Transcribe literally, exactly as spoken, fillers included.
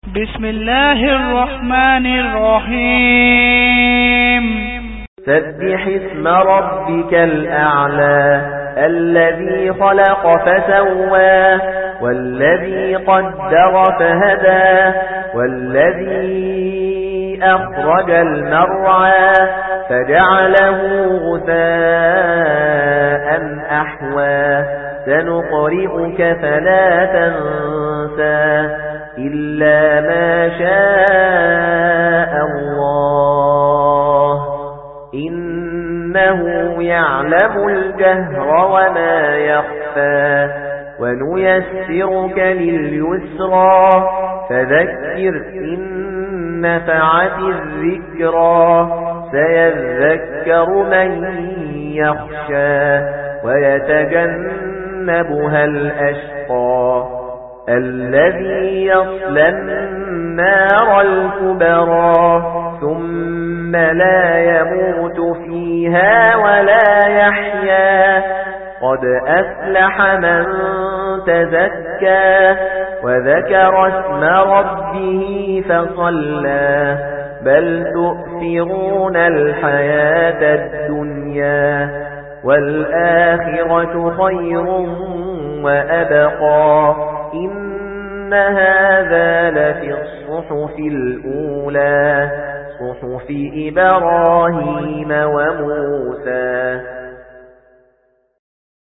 بسم الله الرحمن الرحيم سبح اسم ربك الأعلى الذي خلق فسوى والذي قدر فهدى والذي أخرج المرعى فجعله غثاء أحوى سنقرئك فلا تنسى إلا ما شاء الله إنه يعلم الجهر وما يخفى ونيسرك لليسرى فذكر إن نفعت الذكرى سيذكر من يخشى ويتجنبها الأشقى الذي يصلى النار الكبرى ثم لا يموت فيها ولا يحيا قد أفلح من تزكى وذكر اسم ربه فصلى بل تؤثرون الحياة الدنيا والآخرة خير وأبقى إن هذا لفي الصحف الأولى صحف إبراهيم وموسى